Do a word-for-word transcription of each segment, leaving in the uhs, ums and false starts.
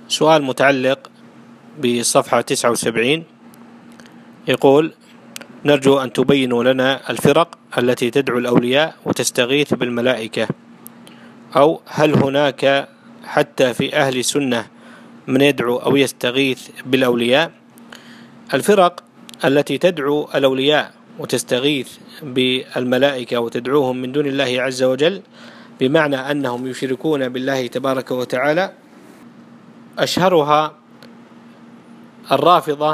سؤال متعلق بصفحة تسعة وسبعين يقول: نرجو أن تبينوا لنا الفرق التي تدعو الأولياء وتستغيث بالملائكة، أو هل هناك حتى في أهل السنة من يدعو أو يستغيث بالأولياء؟ الفرق التي تدعو الأولياء وتستغيث بالملائكة وتدعوهم من دون الله عز وجل بمعنى أنهم يشركون بالله تبارك وتعالى أشهرها الرافضة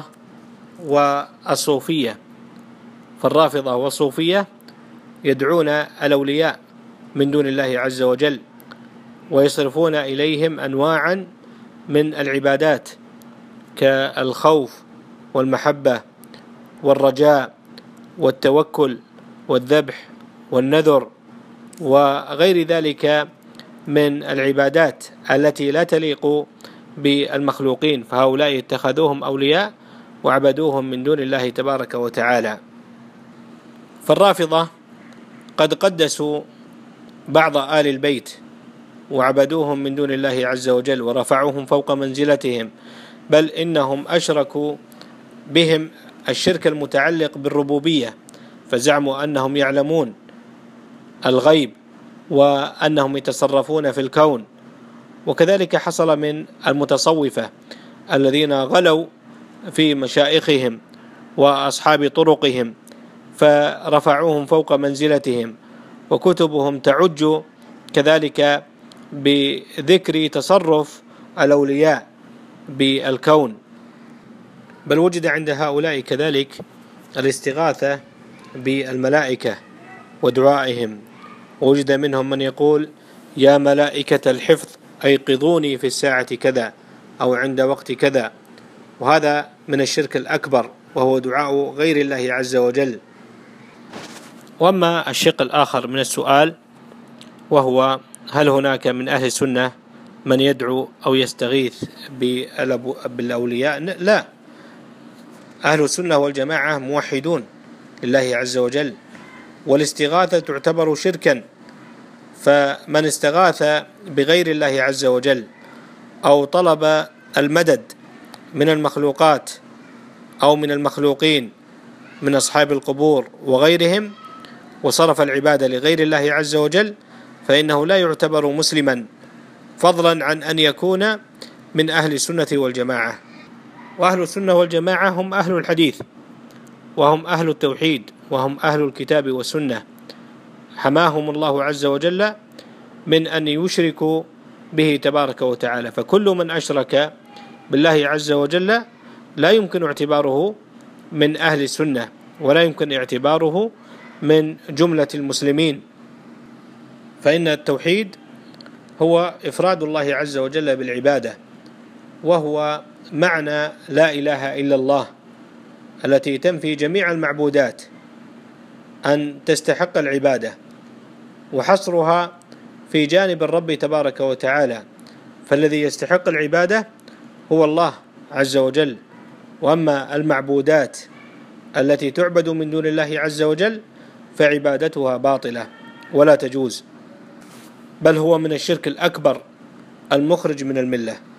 والصوفية. فالرافضة والصوفية يدعون الأولياء من دون الله عز وجل ويصرفون إليهم أنواعا من العبادات كالخوف والمحبة والرجاء والتوكل والذبح والنذر وغير ذلك من العبادات التي لا تليق بالمخلوقين، فهؤلاء اتخذوهم أولياء وعبدوهم من دون الله تبارك وتعالى. فالرافضة قد قدسوا بعض آل البيت وعبدوهم من دون الله عز وجل ورفعوهم فوق منزلتهم، بل إنهم أشركوا بهم الشرك المتعلق بالربوبية، فزعموا أنهم يعلمون الغيب وأنهم يتصرفون في الكون. وكذلك حصل من المتصوفة الذين غلوا في مشايخهم وأصحاب طرقهم فرفعوهم فوق منزلتهم، وكتبهم تعج كذلك بذكر تصرف الأولياء بالكون. بل وجد عند هؤلاء كذلك الاستغاثة بالملائكة ودعائهم، ووجد منهم من يقول: يا ملائكة الحفظ أيقظوني في الساعة كذا أو عند وقت كذا. وهذا من الشرك الأكبر، وهو دعاء غير الله عز وجل. وأما الشق الآخر من السؤال وهو: هل هناك من أهل السنة من يدعو أو يستغيث بالأولياء؟ لا، أهل السنة والجماعة موحدون لله عز وجل، والاستغاثة تعتبر شركا. فمن استغاث بغير الله عز وجل أو طلب المدد من المخلوقات أو من المخلوقين من أصحاب القبور وغيرهم وصرف العبادة لغير الله عز وجل فإنه لا يعتبر مسلما، فضلا عن أن يكون من أهل السنة والجماعة. وأهل السنة والجماعة هم أهل الحديث، وهم أهل التوحيد، وهم أهل الكتاب والسنة، حماهم الله عز وجل من أن يشركوا به تبارك وتعالى. فكل من أشرك بالله عز وجل لا يمكن اعتباره من أهل السنة، ولا يمكن اعتباره من جملة المسلمين. فإن التوحيد هو إفراد الله عز وجل بالعبادة، وهو معنى لا إله إلا الله التي تنفي جميع المعبودات أن تستحق العبادة، وحصرها في جانب الرب تبارك وتعالى. فالذي يستحق العبادة هو الله عز وجل، وأما المعبودات التي تعبد من دون الله عز وجل فعبادتها باطلة ولا تجوز، بل هو من الشرك الأكبر المخرج من الملة.